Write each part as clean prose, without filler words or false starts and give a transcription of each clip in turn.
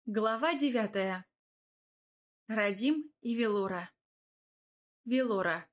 Глава 9. Радим и Велора. Велора.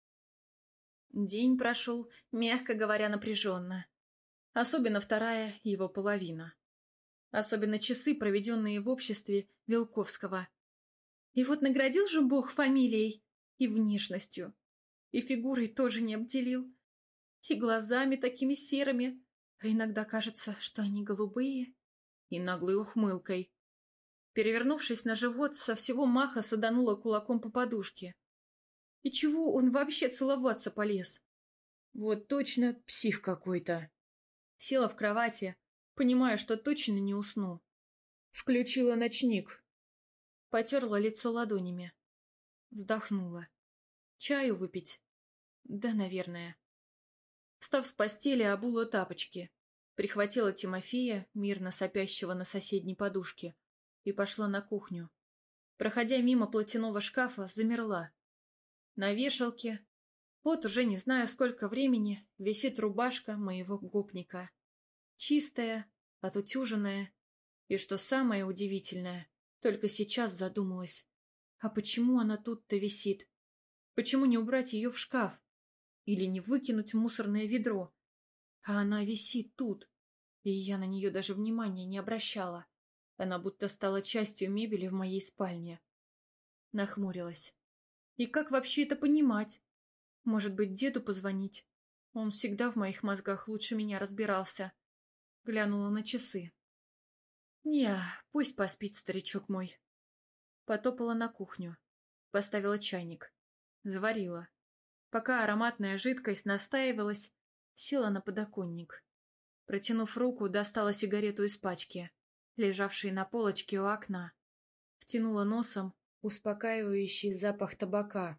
День прошел, мягко говоря, напряженно. Особенно вторая его половина. Особенно часы, проведенные в обществе Вилковского. И вот наградил же Бог фамилией и внешностью. И фигурой тоже не обделил. И глазами такими серыми. А иногда кажется, что они голубые. И наглой ухмылкой. Перевернувшись на живот, со всего маха саданула кулаком по подушке. И чего он вообще целоваться полез? Вот точно псих какой-то. Села в кровати, понимая, что точно не усну. Включила ночник. Потерла лицо ладонями. Вздохнула. Чаю выпить? Да, наверное. Встав с постели, обула тапочки. Прихватила Тимофея, мирно сопящего на соседней подушке, и пошла на кухню. Проходя мимо платяного шкафа, замерла. На вешалке, вот уже не знаю сколько времени, висит рубашка моего гопника. Чистая, отутюженная. И что самое удивительное, только сейчас задумалась. А почему она тут-то висит? Почему не убрать ее в шкаф? Или не выкинуть в мусорное ведро? А она висит тут, и я на нее даже внимания не обращала. Она будто стала частью мебели в моей спальне. Нахмурилась. И как вообще это понимать? Может быть, деду позвонить? Он всегда в моих мозгах лучше меня разбирался. Глянула на часы. Не, пусть поспит старичок мой. Потопала на кухню. Поставила чайник. Заварила. Пока ароматная жидкость настаивалась, села на подоконник. Протянув руку, достала сигарету из пачки, лежавшей на полочке у окна. Втянула носом успокаивающий запах табака.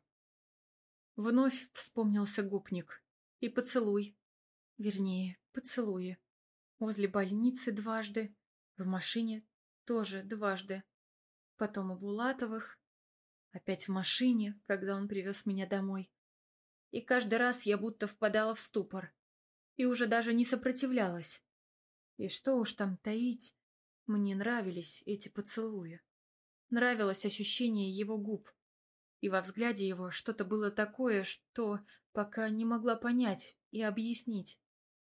Вновь вспомнился гопник. И поцелуй. Вернее, поцелуи. Возле больницы дважды. В машине тоже дважды. Потом у Булатовых. Опять в машине, когда он привез меня домой. И каждый раз я будто впадала в ступор. И уже даже не сопротивлялась. И что уж там таить, мне нравились эти поцелуи. Нравилось ощущение его губ. И во взгляде его что-то было такое, что пока не могла понять и объяснить.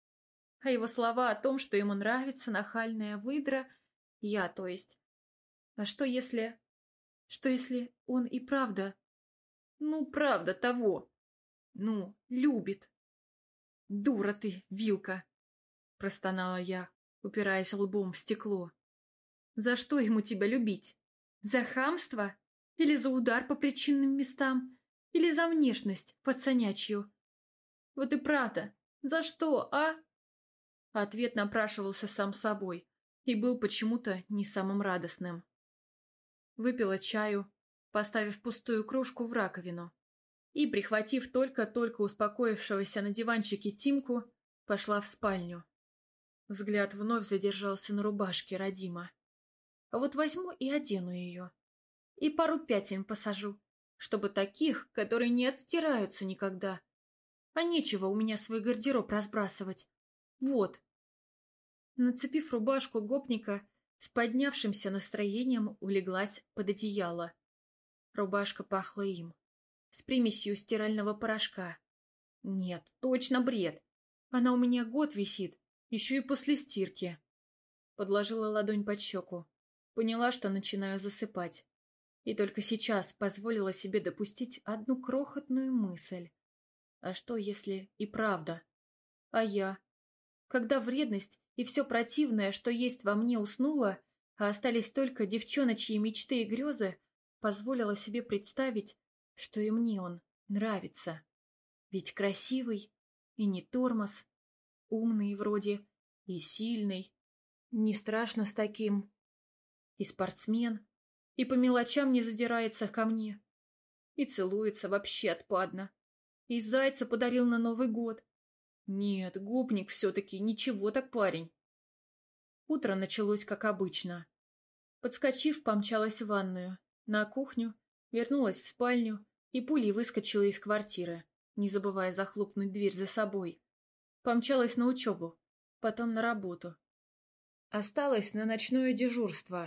А его слова о том, что ему нравится нахальная выдра, я, то есть. А что если... Что если он и правда... Ну, правда того. Ну, любит. Дура ты, Вилка, простонала я, упираясь лбом в стекло. За что ему тебя любить? За хамство? Или за удар по причинным местам? Или за внешность пацанячью? Вот и правда, за что, а? Ответ напрашивался сам собой и был почему-то не самым радостным. Выпила чаю, поставив пустую кружку в раковину, и, прихватив только-только успокоившегося на диванчике Тимку, пошла в спальню. Взгляд вновь задержался на рубашке Радима. А вот возьму и одену ее. И пару пятен посажу, чтобы таких, которые не отстираются никогда. А нечего у меня свой гардероб разбрасывать. Вот. Нацепив рубашку гопника, с поднявшимся настроением улеглась под одеяло. Рубашка пахла им, с примесью стирального порошка. Нет, точно бред. Она у меня год висит, еще и после стирки. Подложила ладонь под щеку. Поняла, что начинаю засыпать. И только сейчас позволила себе допустить одну крохотную мысль. А что, если и правда? А я? Когда вредность и все противное, что есть во мне, уснула, а остались только девчоночьи мечты и грезы, позволила себе представить, что и мне он нравится. Ведь красивый и не тормоз, умный вроде и сильный, не страшно с таким, и спортсмен, и по мелочам не задирается ко мне, и целуется вообще отпадно, и зайца подарил на Новый год. Нет, гопник все-таки ничего так парень. Утро началось как обычно. Подскочив, помчалась в ванную, на кухню, вернулась в спальню и пулей выскочила из квартиры, не забывая захлопнуть дверь за собой. Помчалась на учебу, потом на работу. Осталась на ночное дежурство.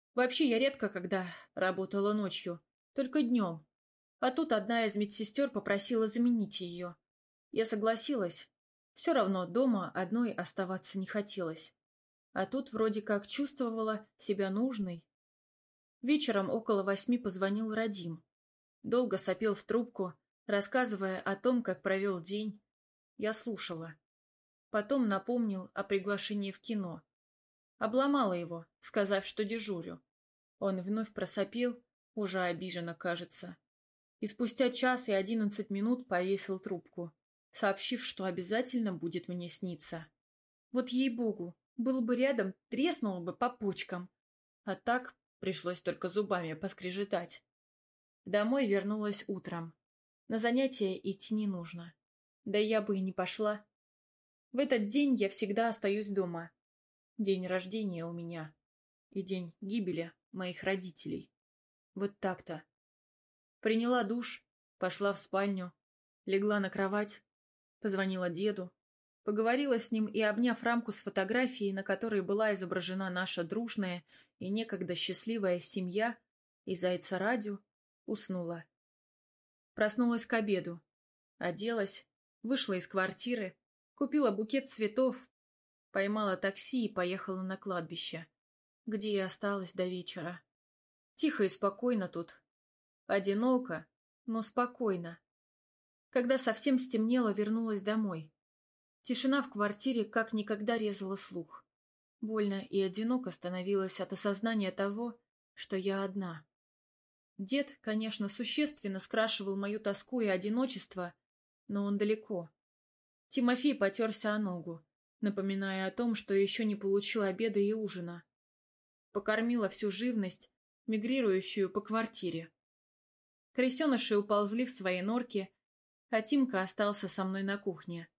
Вообще, я редко когда работала ночью, только днем. А тут одна из медсестер попросила заменить ее. Я согласилась. Все равно дома одной оставаться не хотелось. А тут вроде как чувствовала себя нужной. Вечером около 8 позвонил Радим. Долго сопел в трубку, рассказывая о том, как провел день. Я слушала. Потом напомнил о приглашении в кино. Обломала его, сказав, что дежурю. Он вновь просопел, уже обиженно, кажется. И спустя час и 11 минут повесил трубку, сообщив, что обязательно будет мне сниться. Вот ей-богу, был бы рядом, треснул бы по почкам. А так пришлось только зубами поскрежетать. Домой вернулась утром. На занятия идти не нужно. Да я бы и не пошла. В этот день я всегда остаюсь дома. День рождения у меня. И день гибели моих родителей. Вот так-то. Приняла душ, пошла в спальню, легла на кровать, позвонила деду, поговорила с ним и, обняв рамку с фотографией, на которой была изображена наша дружная и некогда счастливая семья, и зайца Радю, уснула. Проснулась к обеду, оделась, вышла из квартиры, купила букет цветов, поймала такси и поехала на кладбище, где я осталась до вечера. Тихо и спокойно тут. Одиноко, но спокойно. Когда совсем стемнело, вернулась домой. Тишина в квартире как никогда резала слух. Больно и одиноко становилось от осознания того, что я одна. Дед, конечно, существенно скрашивал мою тоску и одиночество, но он далеко. Тимофей потерся о ногу, напоминая о том, что еще не получил обеда и ужина. Покормила всю живность, мигрирующую по квартире. Крысеныши уползли в свои норки, а Тимка остался со мной на кухне.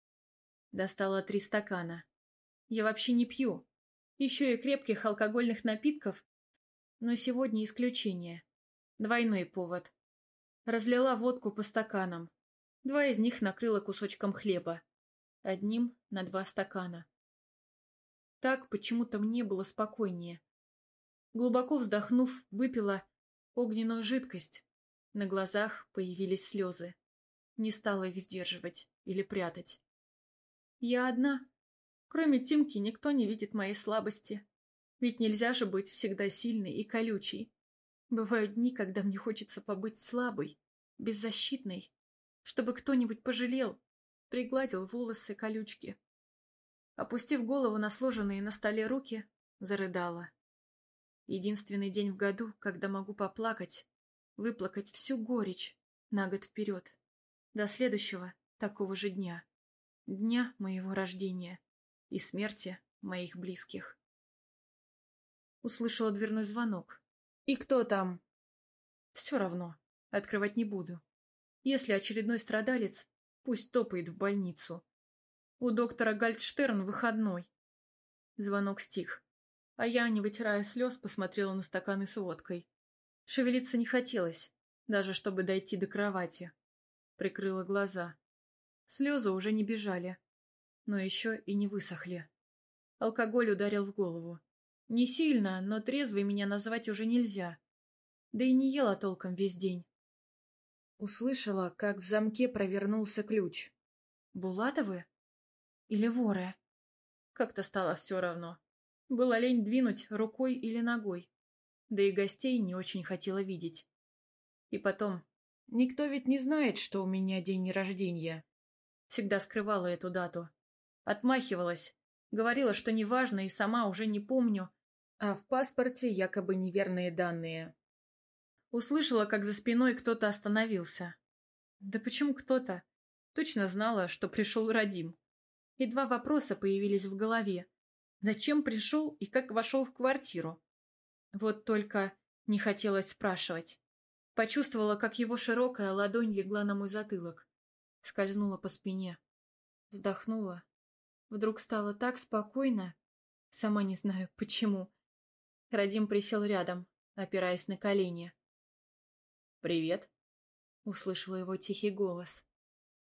Достала 3 стакана. Я вообще не пью. Еще и крепких алкогольных напитков, но сегодня исключение. Двойной повод. Разлила водку по стаканам. 2 из них накрыла кусочком хлеба. Одним на 2 стакана. Так почему-то мне было спокойнее. Глубоко вздохнув, выпила огненную жидкость. На глазах появились слезы. Не стала их сдерживать или прятать. Я одна. Кроме Тимки никто не видит моей слабости. Ведь нельзя же быть всегда сильной и колючей. Бывают дни, когда мне хочется побыть слабой, беззащитной, чтобы кто-нибудь пожалел, пригладил волосы колючки. Опустив голову на сложенные на столе руки, зарыдала. Единственный день в году, когда могу поплакать, выплакать всю горечь на год вперед, до следующего такого же дня, дня моего рождения и смерти моих близких. Услышала дверной звонок. «И кто там?» «Все равно, открывать не буду. Если очередной страдалец, пусть топает в больницу. У доктора Гальдштерн выходной». Звонок стих, а я, не вытирая слез, посмотрела на стаканы с водкой. Шевелиться не хотелось, даже чтобы дойти до кровати. Прикрыла глаза. Слезы уже не бежали, но еще и не высохли. Алкоголь ударил в голову. Не сильно, но трезвой меня назвать уже нельзя. Да и не ела толком весь день. Услышала, как в замке провернулся ключ. Булатовы? Или воры? Как-то стало все равно. Было лень двинуть рукой или ногой. Да и гостей не очень хотела видеть. И потом, никто ведь не знает, что у меня день рождения. Всегда скрывала эту дату. Отмахивалась. Говорила, что неважно и сама уже не помню, а в паспорте якобы неверные данные. Услышала, как за спиной кто-то остановился. Да почему кто-то? Точно знала, что пришел Радим. И 2 вопроса появились в голове. Зачем пришел и как вошел в квартиру? Вот только не хотелось спрашивать. Почувствовала, как его широкая ладонь легла на мой затылок. Скользнула по спине. Вздохнула. Вдруг стало так спокойно. Сама не знаю, почему. Радим присел рядом, опираясь на колени. «Привет», — услышала его тихий голос.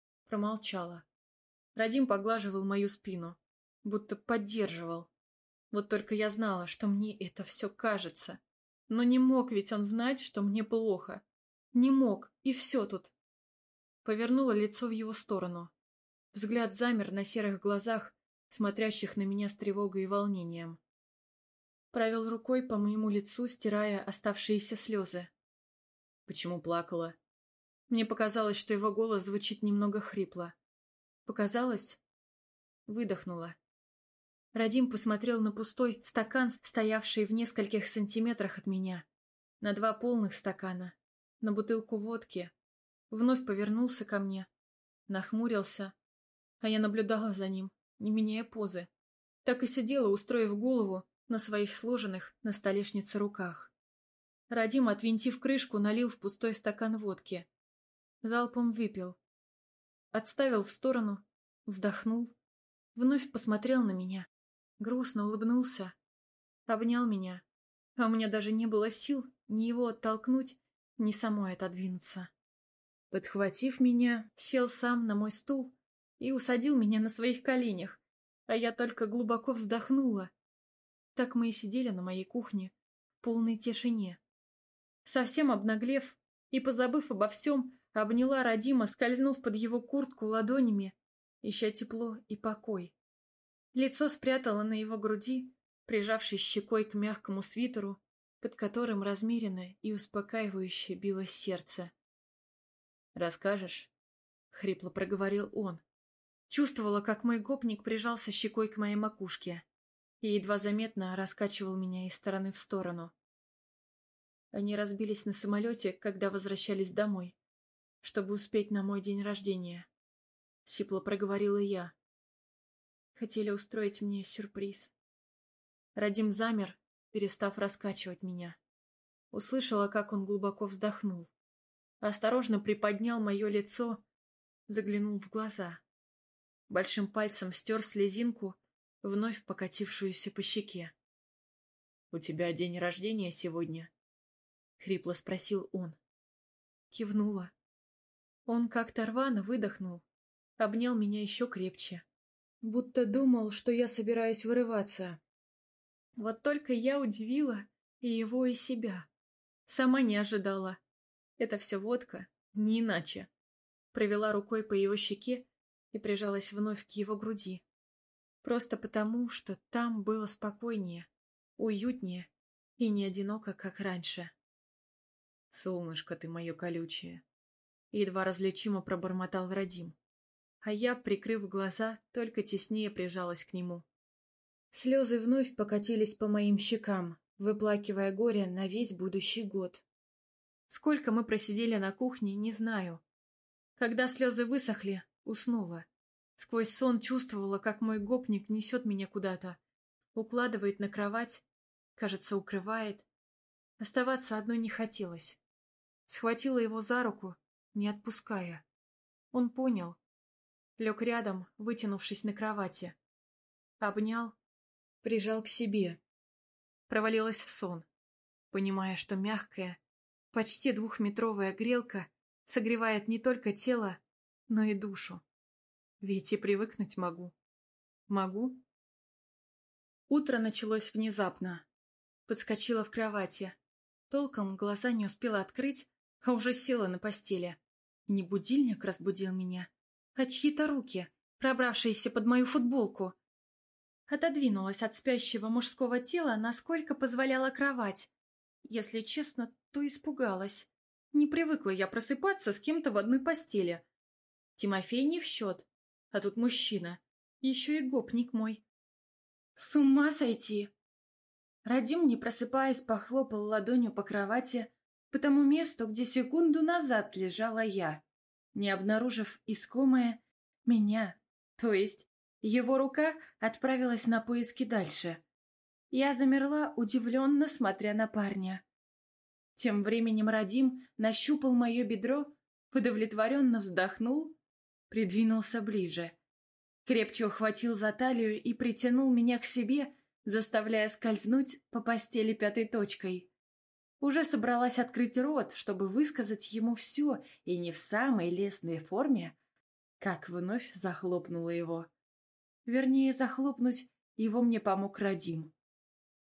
Промолчала. Радим поглаживал мою спину, будто поддерживал. Вот только я знала, что мне это все кажется. Но не мог ведь он знать, что мне плохо. Не мог, и все тут. Повернула лицо в его сторону. Взгляд замер на серых глазах, смотрящих на меня с тревогой и волнением. Провел рукой по моему лицу, стирая оставшиеся слезы. Почему плакала? Мне показалось, что его голос звучит немного хрипло. Показалось? Выдохнула. Радим посмотрел на пустой стакан, стоявший в нескольких сантиметрах от меня, на 2 полных стакана, на бутылку водки. Вновь повернулся ко мне, нахмурился, а я наблюдала за ним, не меняя позы. Так и сидела, устроив голову на своих сложенных на столешнице руках. Радим, отвинтив крышку, налил в пустой стакан водки. Залпом выпил. Отставил в сторону, вздохнул, вновь посмотрел на меня. Грустно улыбнулся, обнял меня, а у меня даже не было сил ни его оттолкнуть, ни самой отодвинуться. Подхватив меня, сел сам на мой стул и усадил меня на своих коленях, а я только глубоко вздохнула. Так мы и сидели на моей кухне, в полной тишине. Совсем обнаглев и позабыв обо всем, обняла Радима, скользнув под его куртку ладонями, ища тепло и покой. Лицо спрятала на его груди, прижавшись щекой к мягкому свитеру, под которым размеренно и успокаивающе билось сердце. «Расскажешь?» — хрипло проговорил он. Чувствовала, как мой гопник прижался щекой к моей макушке и едва заметно раскачивал меня из стороны в сторону. Они разбились на самолете, когда возвращались домой, чтобы успеть на мой день рождения. Сипло проговорила я. Хотели устроить мне сюрприз. Радим замер, перестав раскачивать меня. Услышала, как он глубоко вздохнул. Осторожно приподнял мое лицо, заглянул в глаза. Большим пальцем стер слезинку, вновь покатившуюся по щеке. «У тебя день рождения сегодня?» — хрипло спросил он. Кивнула. Он как-то рвано выдохнул, обнял меня еще крепче. Будто думал, что я собираюсь вырываться. Вот только я удивила и его, и себя. Сама не ожидала. Это все водка, не иначе. Провела рукой по его щеке и прижалась вновь к его груди. Просто потому, что там было спокойнее, уютнее и не одиноко, как раньше. «Солнышко ты мое колючее!» Едва различимо пробормотал Радим. А я, прикрыв глаза, только теснее прижалась к нему. Слезы вновь покатились по моим щекам, выплакивая горе на весь будущий год. Сколько мы просидели на кухне, не знаю. Когда слезы высохли, уснула. Сквозь сон чувствовала, как мой гопник несет меня куда-то, укладывает на кровать, кажется, укрывает. Оставаться одной не хотелось. Схватила его за руку, не отпуская. Он понял. Лег рядом, вытянувшись на кровати. Обнял, прижал к себе. Провалилась в сон, понимая, что мягкая, почти 2-метровая грелка согревает не только тело, но и душу. Ведь и привыкнуть могу. Могу? Утро началось внезапно. Подскочила в кровати. Толком глаза не успела открыть, а уже села на постели. И не будильник разбудил меня, а чьи-то руки, пробравшиеся под мою футболку. Отодвинулась от спящего мужского тела, насколько позволяла кровать. Если честно, то испугалась. Не привыкла я просыпаться с кем-то в одной постели. Тимофей не в счет, а тут мужчина. Еще и гопник мой. С ума сойти! Радим, не просыпаясь, похлопал ладонью по кровати по тому месту, где секунду назад лежала я, не обнаружив искомое меня, то есть его рука отправилась на поиски дальше. Я замерла, удивленно смотря на парня. Тем временем Радим нащупал мое бедро, удовлетворенно вздохнул, придвинулся ближе. Крепче ухватил за талию и притянул меня к себе, заставляя скользнуть по постели 5-й точкой. Уже собралась открыть рот, чтобы высказать ему все, и не в самой лестной форме, как вновь захлопнула его. Вернее, захлопнуть его мне помог Радим.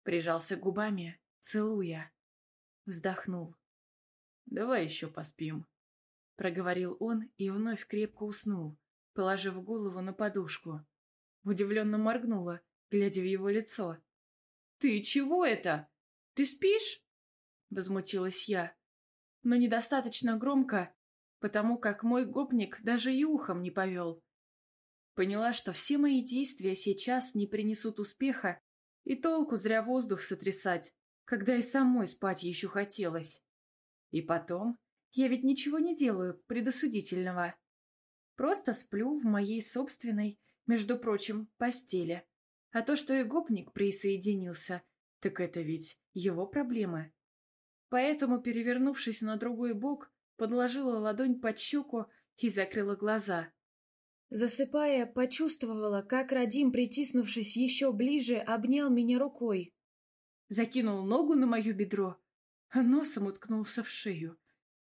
Прижался губами, целуя. Вздохнул. «Давай еще поспим», — проговорил он и вновь крепко уснул, положив голову на подушку. Удивленно моргнула, глядя в его лицо. «Ты чего это? Ты спишь?» Возмутилась я, но недостаточно громко, потому как мой гопник даже и ухом не повел. Поняла, что все мои действия сейчас не принесут успеха, и толку зря воздух сотрясать, когда и самой спать еще хотелось. И потом, я ведь ничего не делаю предосудительного. Просто сплю в моей собственной, между прочим, постели. А то, что и гопник присоединился, так это ведь его проблемы. Поэтому, перевернувшись на другой бок, подложила ладонь под щеку и закрыла глаза. Засыпая, почувствовала, как Радим, притиснувшись еще ближе, обнял меня рукой. Закинул ногу на мое бедро, а носом уткнулся в шею.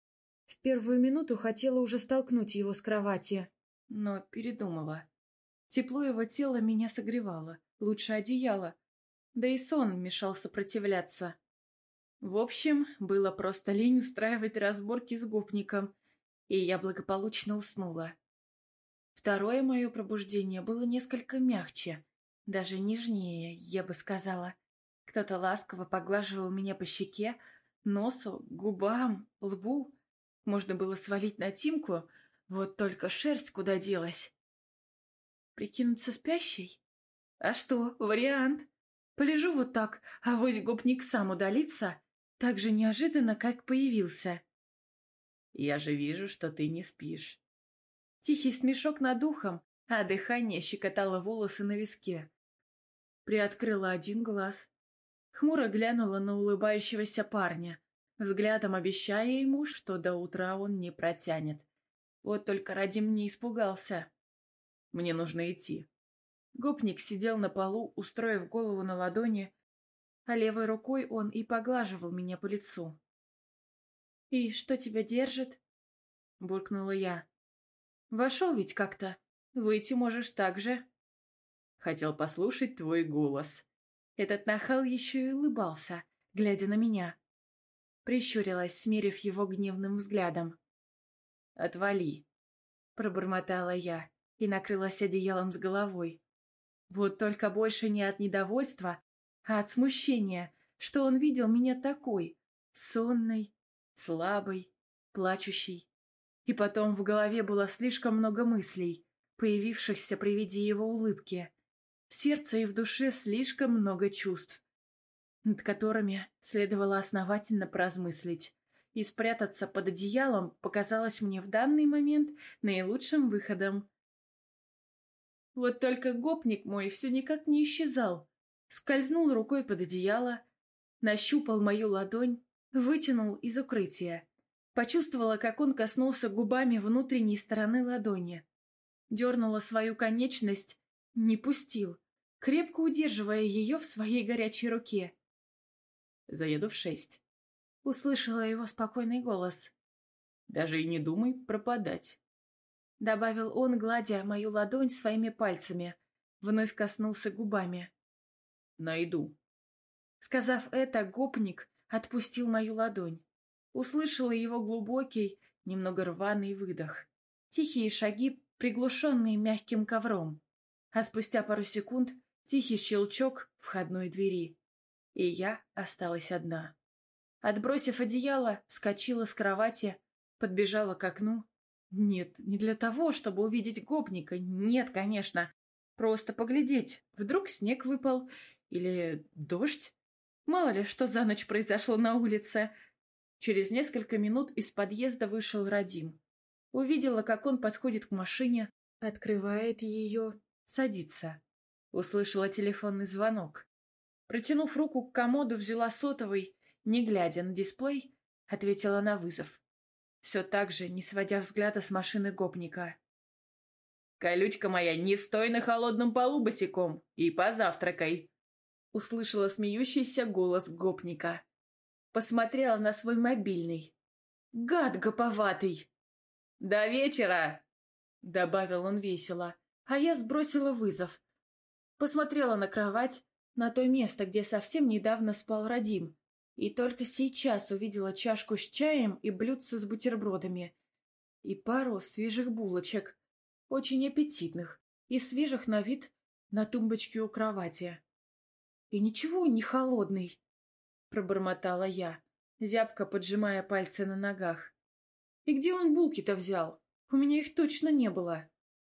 В первую минуту хотела уже столкнуть его с кровати, но передумала. Тепло его тела меня согревало, лучше одеяла, да и сон мешал сопротивляться. В общем, было просто лень устраивать разборки с гопником, и я благополучно уснула. Второе мое пробуждение было несколько мягче, даже нежнее, я бы сказала. Кто-то ласково поглаживал меня по щеке, носу, губам, лбу. Можно было свалить на Тимку, вот только шерсть куда делась. Прикинуться спящей? А что, вариант. Полежу вот так, авось гопник сам удалится, так же неожиданно, как появился. «Я же вижу, что ты не спишь». Тихий смешок над ухом, а дыхание щекотало волосы на виске. Приоткрыла один глаз. Хмуро глянула на улыбающегося парня, взглядом обещая ему, что до утра он не протянет. Вот только Радим не испугался. «Мне нужно идти». Гопник сидел на полу, устроив голову на ладони, а левой рукой он и поглаживал меня по лицу. «И что тебя держит?» — буркнула я. «Вошел ведь как-то. Выйти можешь так же». «Хотел послушать твой голос». Этот нахал еще и улыбался, глядя на меня. Прищурилась, смерив его гневным взглядом. «Отвали», — пробормотала я и накрылась одеялом с головой. Вот только больше не от недовольства, а от смущения, что он видел меня такой, сонной, слабой, плачущей. И потом в голове было слишком много мыслей, появившихся при виде его улыбки. В сердце и в душе слишком много чувств, над которыми следовало основательно поразмыслить. И спрятаться под одеялом показалось мне в данный момент наилучшим выходом. Вот только гопник мой все никак не исчезал. Скользнул рукой под одеяло, нащупал мою ладонь, вытянул из укрытия. Почувствовала, как он коснулся губами внутренней стороны ладони. Дернула свою конечность, не пустил, крепко удерживая ее в своей горячей руке. «Заеду в 6. Услышала его спокойный голос. «Даже и не думай пропадать», — добавил он, гладя мою ладонь своими пальцами. Вновь коснулся губами. «Найду». Сказав это, гопник отпустил мою ладонь. Услышала его глубокий, немного рваный выдох. Тихие шаги, приглушенные мягким ковром. А спустя пару секунд тихий щелчок входной двери. И я осталась одна. Отбросив одеяло, вскочила с кровати, подбежала к окну. Нет, не для того, чтобы увидеть гопника. Нет, конечно. Просто поглядеть. Вдруг снег выпал. Или дождь. Мало ли, что за ночь произошло на улице. Через несколько минут из подъезда вышел Радим. Увидела, как он подходит к машине, открывает ее, садится. Услышала телефонный звонок. Протянув руку к комоду, взяла сотовый, не глядя на дисплей, ответила на вызов. Все так же, не сводя взгляда с машины гопника. «Колючка моя, не стой на холодном полу босиком и позавтракай!» Услышала смеющийся голос гопника. Посмотрела на свой мобильный. «Гад гоповатый!» «До вечера!» — добавил он весело, а я сбросила вызов. Посмотрела на кровать, на то место, где совсем недавно спал Радим, и только сейчас увидела чашку с чаем и блюдце с бутербродами, и пару свежих булочек, очень аппетитных и свежих на вид, на тумбочке у кровати. «И ничего не холодный», — пробормотала я, зябко поджимая пальцы на ногах. «И где он булки-то взял? У меня их точно не было».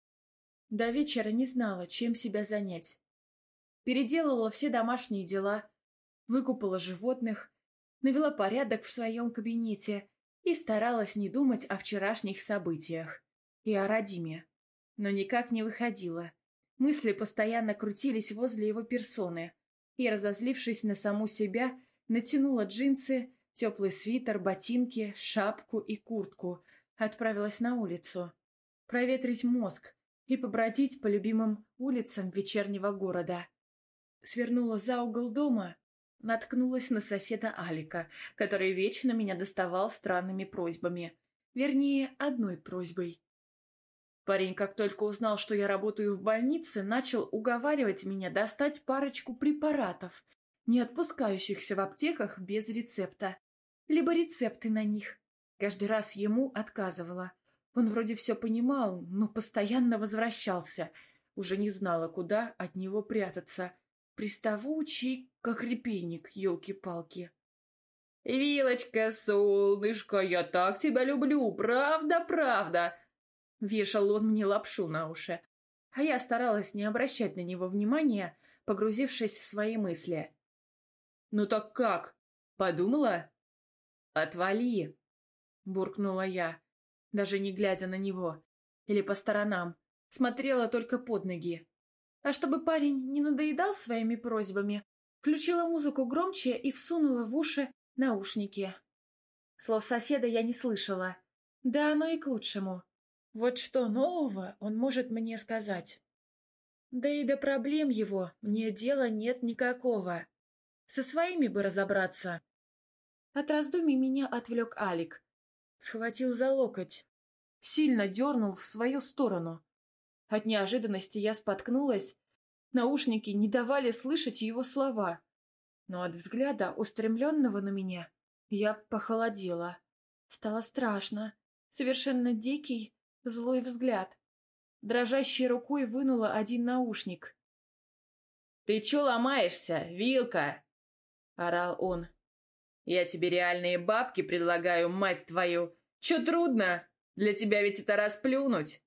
До вечера не знала, чем себя занять. Переделала все домашние дела, выкупала животных, навела порядок в своем кабинете и старалась не думать о вчерашних событиях и о Радиме. Но никак не выходила. Мысли постоянно крутились возле его персоны, и, разозлившись на саму себя, натянула джинсы, теплый свитер, ботинки, шапку и куртку, отправилась на улицу. Проветрить мозг и побродить по любимым улицам вечернего города. Свернула за угол дома, наткнулась на соседа Алика, который вечно меня доставал странными просьбами. Вернее, одной просьбой. Парень, как только узнал, что я работаю в больнице, начал уговаривать меня достать парочку препаратов, не отпускающихся в аптеках без рецепта. Либо рецепты на них. Каждый раз ему отказывала. Он вроде все понимал, но постоянно возвращался. Уже не знала, куда от него прятаться. Приставучий, как репейник, елки-палки. «Вилочка, солнышко, я так тебя люблю, правда-правда!» Вешал он мне лапшу на уши, а я старалась не обращать на него внимания, погрузившись в свои мысли. «Ну так как? Подумала?» «Отвали!» — буркнула я, даже не глядя на него или по сторонам, смотрела только под ноги. А чтобы парень не надоедал своими просьбами, включила музыку громче и всунула в уши наушники. Слов соседа я не слышала, да оно и к лучшему. Вот что нового он может мне сказать? Да и до проблем его мне дела нет никакого. Со своими бы разобраться. От раздумий меня отвлек Алик. Схватил за локоть. Сильно дернул в свою сторону. От неожиданности я споткнулась. Наушники не давали слышать его слова. Но от взгляда, устремленного на меня, я похолодела. Стало страшно. Совершенно дикий, злой взгляд. Дрожащей рукой вынула один наушник. «Ты чё ломаешься, Вилка?» — орал он. «Я тебе реальные бабки предлагаю, мать твою. Чё трудно? Для тебя ведь это расплюнуть».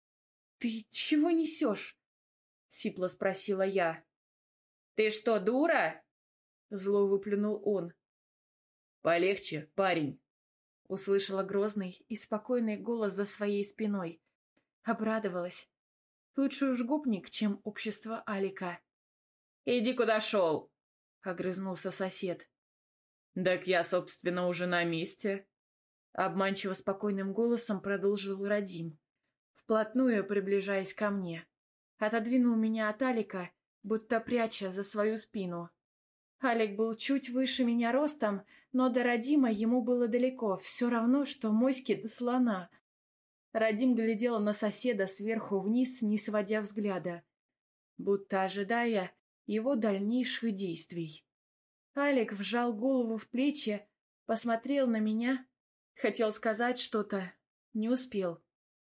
«Ты чего несешь?» — сипло спросила я. «Ты что, дура?» — зло выплюнул он. «Полегче, парень», — услышала грозный и спокойный голос за своей спиной. Обрадовалась. Лучше уж гопник, чем общество Алика. «Иди куда шел!» — огрызнулся сосед. «Так я, собственно, уже на месте», — обманчиво спокойным голосом продолжил Радим, вплотную приближаясь ко мне. Отодвинул меня от Алика, будто пряча за свою спину. Алик был чуть выше меня ростом, но до Радима ему было далеко, все равно, что моськи до слона. Радим глядел на соседа сверху вниз, не сводя взгляда, будто ожидая его дальнейших действий. Алик вжал голову в плечи, посмотрел на меня, хотел сказать что-то, не успел.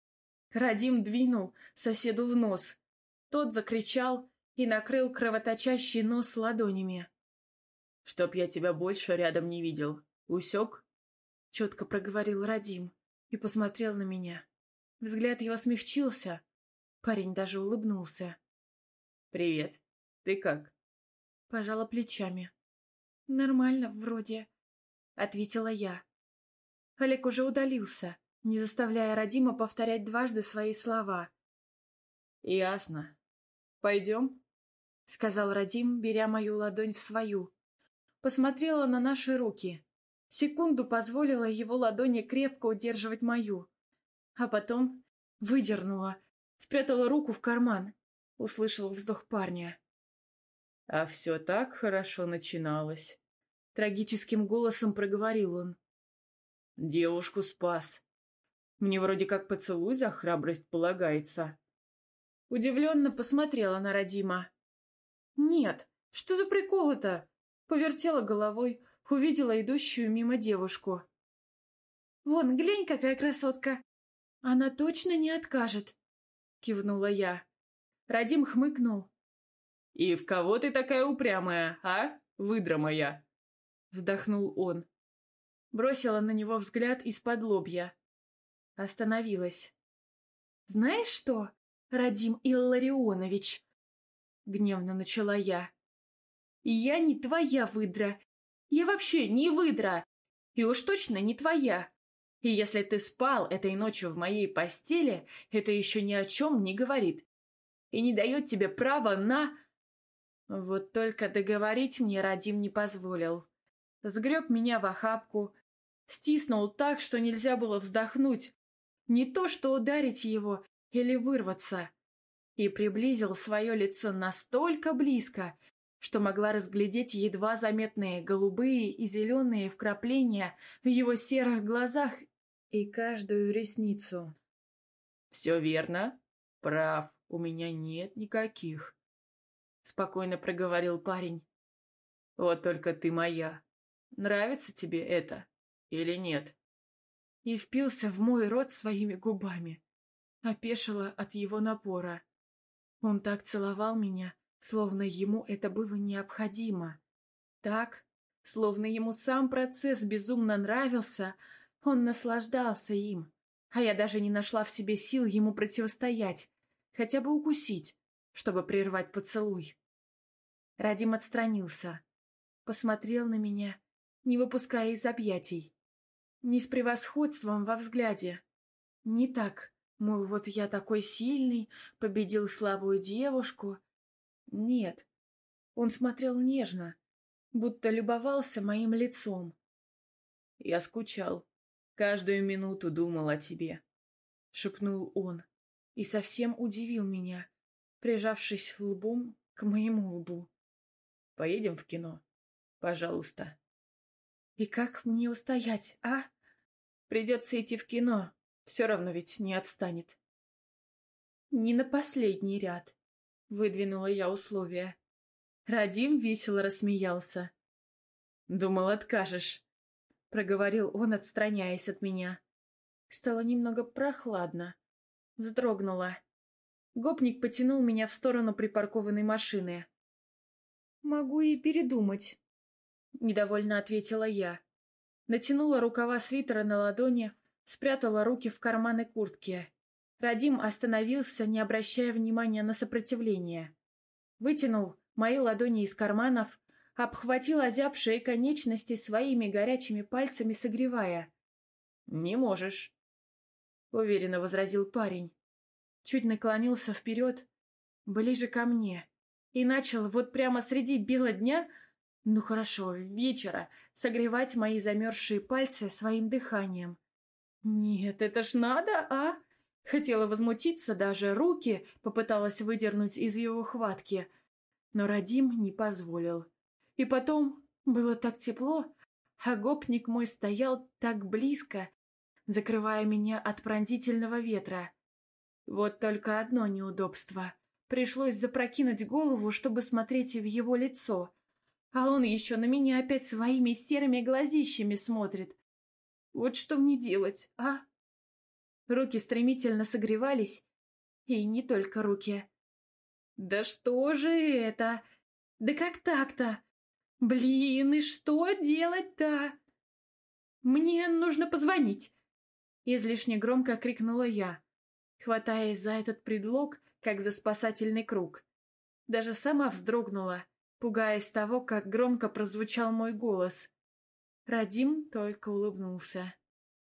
Радим двинул соседу в нос. Тот закричал и накрыл кровоточащий нос ладонями. «Чтоб я тебя больше рядом не видел. Усек?» — четко проговорил Радим и посмотрел на меня. Взгляд его смягчился. Парень даже улыбнулся. «Привет. Ты как?» Пожала плечами. «Нормально, вроде», — ответила я. Олег уже удалился, не заставляя Радима повторять дважды свои слова. «Ясно. Пойдем?» — сказал Радим, беря мою ладонь в свою. Посмотрела на наши руки. Секунду позволила его ладони крепко удерживать мою. А потом выдернула, спрятала руку в карман. Услышал вздох парня. «А все так хорошо начиналось», — трагическим голосом проговорил он. «Девушку спас. Мне вроде как поцелуй за храбрость полагается». Удивленно посмотрела на Радима. «Нет», Что за приколы-то? Повертела головой, увидела идущую мимо девушку. «Вон, глянь, какая красотка! Она точно не откажет!» — кивнула я. Радим хмыкнул. «И в кого ты такая упрямая, а, выдра моя?» Вздохнул он. Бросила на него взгляд из-под лобья. Остановилась. «Знаешь что, Радим Илларионович?» — гневно начала я. «Я не твоя выдра. Я вообще не выдра. И уж точно не твоя. И если ты спал этой ночью в моей постели, это еще ни о чем не говорит. И не дает тебе права на...» Вот только договорить мне Радим не позволил. Сгреб меня в охапку, стиснул так, что нельзя было вздохнуть. Не то что ударить его или вырваться. И приблизил свое лицо настолько близко, что могла разглядеть едва заметные голубые и зеленые вкрапления в его серых глазах и каждую ресницу. «Все верно. Прав, у меня нет никаких», — спокойно проговорил парень. «Вот только ты моя. Нравится тебе это или нет?» И впился в мой рот своими губами. Опешила от его напора. Он так целовал меня, словно ему это было необходимо. Так, словно ему сам процесс безумно нравился, он наслаждался им, а я даже не нашла в себе сил ему противостоять, хотя бы укусить, чтобы прервать поцелуй. Радим отстранился, посмотрел на меня, не выпуская из объятий. Не с превосходством во взгляде. Не так, мол, вот я такой сильный, победил слабую девушку. Нет, он смотрел нежно, будто любовался моим лицом. «Я скучал. Каждую минуту думал о тебе», — шепнул он и совсем удивил меня, прижавшись лбом к моему лбу. «Поедем в кино? Пожалуйста». И как мне устоять, а? Придется идти в кино, все равно ведь не отстанет. Не на последний ряд, выдвинула я условие. Радим весело рассмеялся. «Думал, откажешь», — проговорил он, отстраняясь от меня. Стало немного прохладно. Вздрогнула. Гопник потянул меня в сторону припаркованной машины. «Могу и передумать», — недовольно ответила я. Натянула рукава свитера на ладони, спрятала руки в карманы куртки. Радим остановился, не обращая внимания на сопротивление. Вытянул мои ладони из карманов, обхватил озябшие конечности своими горячими пальцами, согревая. «Не можешь», — уверенно возразил парень. Чуть наклонился вперед, ближе ко мне, и начал вот прямо среди бела дня, ну хорошо, вечера, согревать мои замерзшие пальцы своим дыханием. Нет, это ж надо, а? Хотела возмутиться, даже руки попыталась выдернуть из его хватки, но Радим не позволил. И потом было так тепло, а гопник мой стоял так близко, закрывая меня от пронзительного ветра. Вот только одно неудобство. Пришлось запрокинуть голову, чтобы смотреть в его лицо. А он еще на меня опять своими серыми глазищами смотрит. Вот что мне делать, а? Руки стремительно согревались, и не только руки. Да что же это? Да как так-то? Блин, и что делать-то? Мне нужно позвонить. Излишне громко крикнула я, хватаясь за этот предлог, как за спасательный круг. Даже сама вздрогнула, пугаясь того, как громко прозвучал мой голос. Радим только улыбнулся.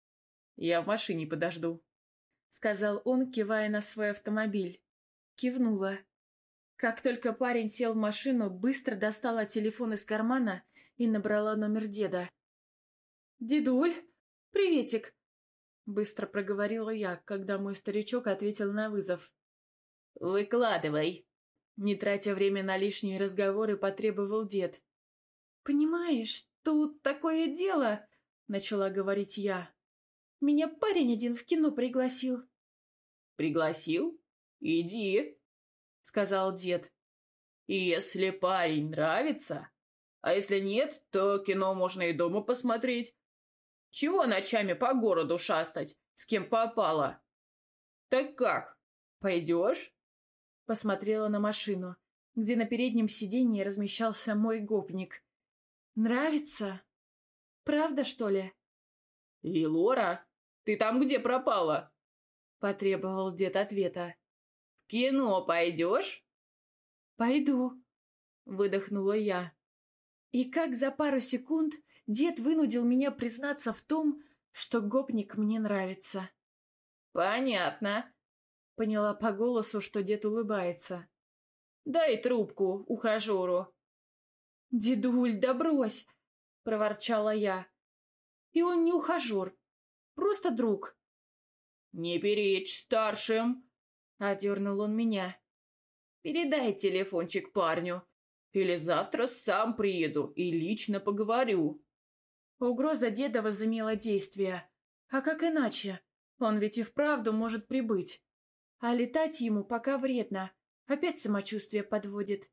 «Я в машине подожду», — сказал он, кивая на свой автомобиль. Кивнула. Как только парень сел в машину, быстро достала телефон из кармана и набрала номер деда. «Дедуль, приветик!» — быстро проговорила я, когда мой старичок ответил на вызов. «Выкладывай», — не тратя время на лишние разговоры, потребовал дед. «Понимаешь, тут такое дело», — начала говорить я. «Меня парень один в кино пригласил». «Пригласил? Иди», — сказал дед. И если парень нравится, а если нет, то кино можно и дома посмотреть. Чего ночами по городу шастать, с кем попало? Так как, пойдешь?» Посмотрела на машину, где на переднем сиденье размещался мой гопник. «Нравится? Правда, что ли?» «Вилора, ты там где пропала?» — потребовал дед ответа. «В кино пойдешь?» «Пойду», — выдохнула я. И как за пару секунд дед вынудил меня признаться в том, что гопник мне нравится. «Понятно. Поняла по голосу, что дед улыбается. Дай трубку ухажеру». «Дедуль, да брось!» — проворчала я. «И он не ухажер, просто друг». «Не перечь старшим», — одернул он меня. «Передай телефончик парню, или завтра сам приеду и лично поговорю». Угроза деда возымела действие. А как иначе? Он ведь и вправду может прибыть. А летать ему пока вредно. Опять самочувствие подводит.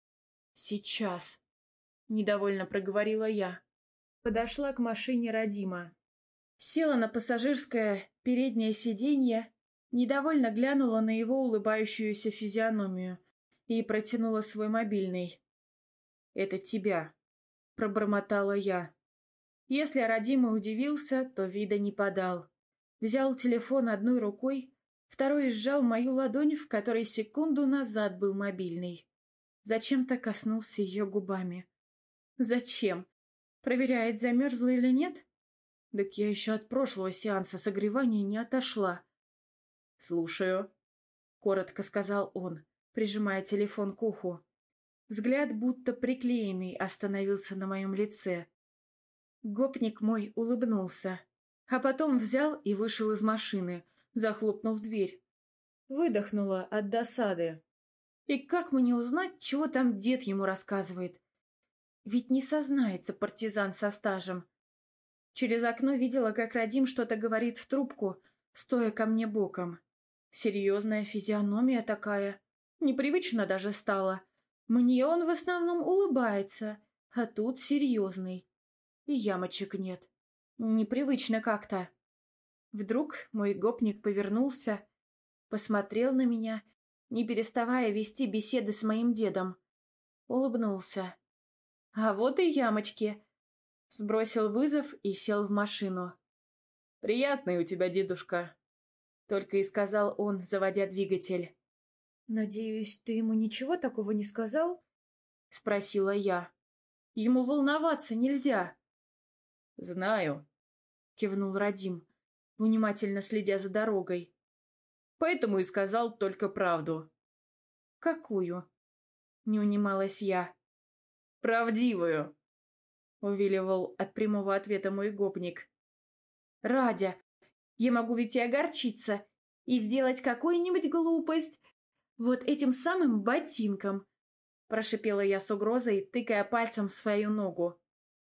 «Сейчас», — недовольно проговорила я. Подошла к машине Радима. Села на пассажирское переднее сиденье, недовольно глянула на его улыбающуюся физиономию и протянула свой мобильный. «Это тебя», — пробормотала я. Если Радима удивился, то вида не подал. Взял телефон одной рукой, второй сжал мою ладонь, в которой секунду назад был мобильный. Зачем-то коснулся ее губами. Зачем? Проверяет, замерзла или нет? Так я еще от прошлого сеанса согревания не отошла. «Слушаю», — коротко сказал он, прижимая телефон к уху. Взгляд, будто приклеенный, остановился на моем лице. Гопник мой улыбнулся, а потом взял и вышел из машины, захлопнув дверь. Выдохнула от досады. И как мне узнать, чего там дед ему рассказывает? Ведь не сознается партизан со стажем. Через окно видела, как Радим что-то говорит в трубку, стоя ко мне боком. Серьезная физиономия такая. Непривычно даже стало. Мне он в основном улыбается, а тут серьезный. И ямочек нет. Непривычно как-то. Вдруг мой гопник повернулся, посмотрел на меня, не переставая вести беседы с моим дедом. Улыбнулся. А вот и ямочки. Сбросил вызов и сел в машину. «Приятный у тебя дедушка», — только и сказал он, заводя двигатель. «Надеюсь, ты ему ничего такого не сказал?» — спросила я. «Ему волноваться нельзя». «Знаю», — кивнул Радим, внимательно следя за дорогой. «Поэтому и сказал только правду». «Какую?» — не унималась я. «Правдивую», — увиливал от прямого ответа мой гопник. «Радя, я могу ведь и огорчиться, и сделать какую-нибудь глупость. Вот этим самым ботинком», — прошипела я с угрозой, тыкая пальцем в свою ногу.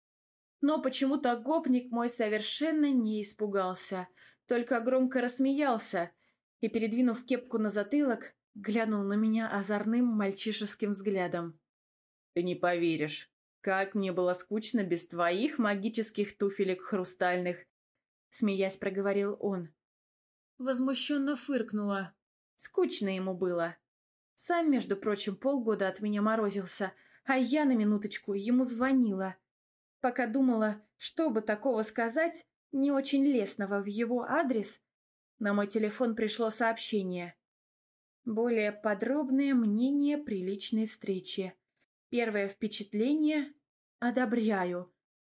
Но почему-то гопник мой совершенно не испугался, только громко рассмеялся и, передвинув кепку на затылок, глянул на меня озорным мальчишеским взглядом. «Ты не поверишь, как мне было скучно без твоих магических туфелек хрустальных», — смеясь проговорил он. Возмущенно фыркнула. Скучно ему было. Сам, между прочим, полгода от меня морозился, а я на минуточку ему звонила. Пока думала, что бы такого сказать, не очень лестного в его адрес, на мой телефон пришло сообщение. Более подробное мнение при личной встрече. Первое впечатление — одобряю.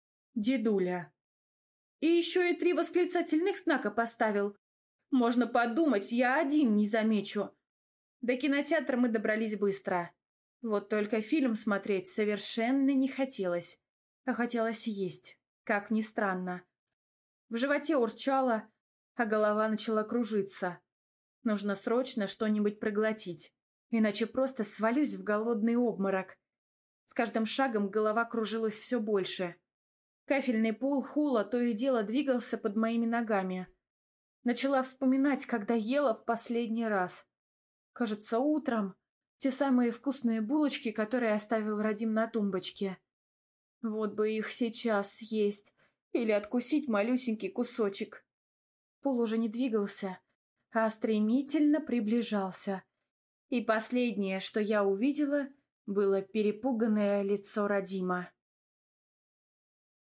Дедуля. И еще и 3 восклицательных знака поставил. Можно подумать, я один не замечу. До кинотеатра мы добрались быстро. Вот только фильм смотреть совершенно не хотелось. А хотелось есть, как ни странно. В животе урчало, а голова начала кружиться. Нужно срочно что-нибудь проглотить, иначе просто свалюсь в голодный обморок. С каждым шагом голова кружилась все больше. Кафельный пол холла то и дело двигался под моими ногами. Начала вспоминать, когда ела в последний раз. Кажется, утром. Те самые вкусные булочки, которые оставил Радим на тумбочке. Вот бы их сейчас съесть или откусить малюсенький кусочек. Пол уже не двигался, а стремительно приближался. И последнее, что я увидела, было перепуганное лицо Радима.